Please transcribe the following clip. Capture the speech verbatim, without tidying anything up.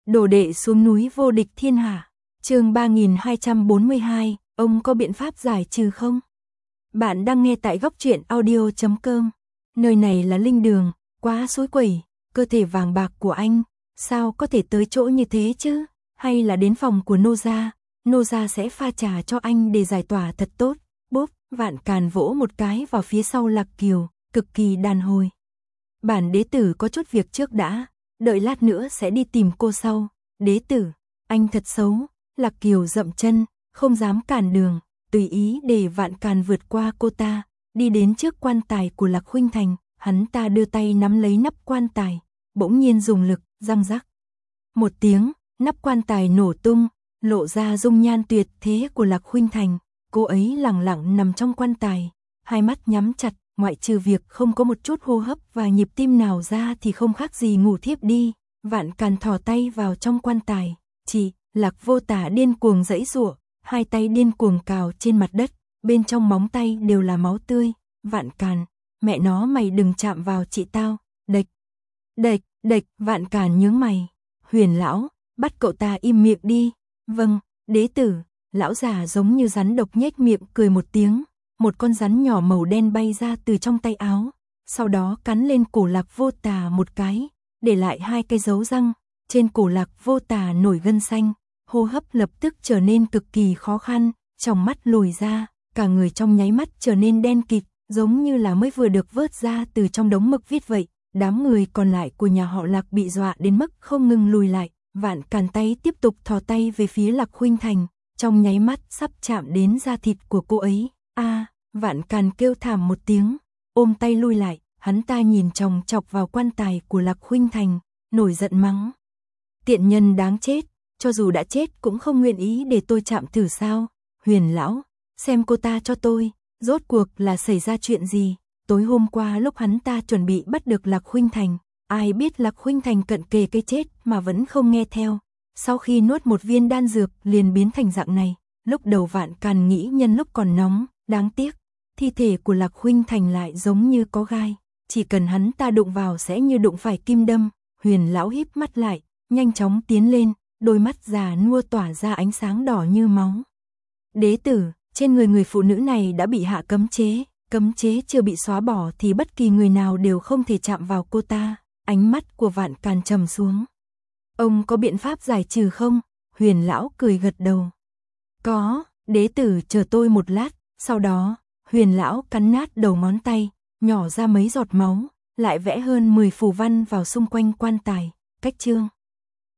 Đồ đệ xuống núi vô địch thiên hạ. Chương ba nghìn hai trăm bốn mươi hai, ông có biện pháp giải trừ không? Bạn đang nghe tại góc truyện audio chấm com. Nơi này là linh đường, quá suối quẩy, cơ thể vàng bạc của anh, sao có thể tới chỗ như thế chứ? Hay là đến phòng của nô gia, nô gia sẽ pha trà cho anh để giải tỏa thật tốt. Bốp, Vạn Càn vỗ một cái vào phía sau Lạc Kiều, cực kỳ đàn hồi. Bản đế tử có chút việc trước đã, đợi lát nữa sẽ đi tìm cô sau. Đế tử, anh thật xấu. Lạc Kiều dậm chân, không dám cản đường, tùy ý để Vạn Càn vượt qua cô ta, đi đến trước quan tài của Lạc Khuynh Thành, hắn ta đưa tay nắm lấy nắp quan tài, bỗng nhiên dùng lực, răng rắc. Một tiếng, nắp quan tài nổ tung, lộ ra dung nhan tuyệt thế của Lạc Khuynh Thành, cô ấy lẳng lặng nằm trong quan tài, hai mắt nhắm chặt, ngoại trừ việc không có một chút hô hấp và nhịp tim nào ra thì không khác gì ngủ thiếp đi. Vạn Càn thò tay vào trong quan tài, chị, Lạc Vô Tả điên cuồng giãy giụa, hai tay điên cuồng cào trên mặt đất, bên trong móng tay đều là máu tươi. Vạn Càn, mẹ nó mày đừng chạm vào chị tao. Đệch, đệch, đệch, Vạn Càn nhướng mày. Huyền lão, bắt cậu ta im miệng đi. Vâng, đế tử. Lão già giống như rắn độc nhếch miệng cười một tiếng, một con rắn nhỏ màu đen bay ra từ trong tay áo, sau đó cắn lên cổ Lạc Vô Tả một cái, để lại hai cái dấu răng. Trên cổ Lạc Vô Tả nổi gân xanh, hô hấp lập tức trở nên cực kỳ khó khăn, trong mắt lồi ra, cả người trong nháy mắt trở nên đen kịt, giống như là mới vừa được vớt ra từ trong đống mực vít vậy. Đám người còn lại của nhà họ Lạc bị dọa đến mức không ngừng lùi lại. Vạn Càn tay tiếp tục thò tay về phía Lạc Khuynh Thành, trong nháy mắt sắp chạm đến da thịt của cô ấy. A, à, Vạn Càn kêu thảm một tiếng, ôm tay lui lại, hắn ta nhìn chòng chọc vào quan tài của Lạc Khuynh Thành, nổi giận mắng. Tiện nhân đáng chết, cho dù đã chết cũng không nguyện ý để tôi chạm thử sao? Huyền lão, xem cô ta cho tôi, rốt cuộc là xảy ra chuyện gì? Tối hôm qua lúc hắn ta chuẩn bị bắt được Lạc Khuynh Thành, ai biết Lạc Khuynh Thành cận kề cái chết mà vẫn không nghe theo. Sau khi nuốt một viên đan dược liền biến thành dạng này. Lúc đầu Vạn Càn nghĩ nhân lúc còn nóng, đáng tiếc, thi thể của Lạc Khuynh Thành lại giống như có gai, chỉ cần hắn ta đụng vào sẽ như đụng phải kim đâm. Huyền lão híp mắt lại, nhanh chóng tiến lên, đôi mắt già nua tỏa ra ánh sáng đỏ như máu. Đế tử, trên người người phụ nữ này đã bị hạ cấm chế, cấm chế chưa bị xóa bỏ thì bất kỳ người nào đều không thể chạm vào cô ta. Ánh mắt của Vạn Càn trầm xuống. Ông có biện pháp giải trừ không? Huyền lão cười gật đầu. Có, đế tử chờ tôi một lát. Sau đó, Huyền lão cắn nát đầu ngón tay, nhỏ ra mấy giọt máu, lại vẽ hơn mười phù văn vào xung quanh quan tài. Cách chương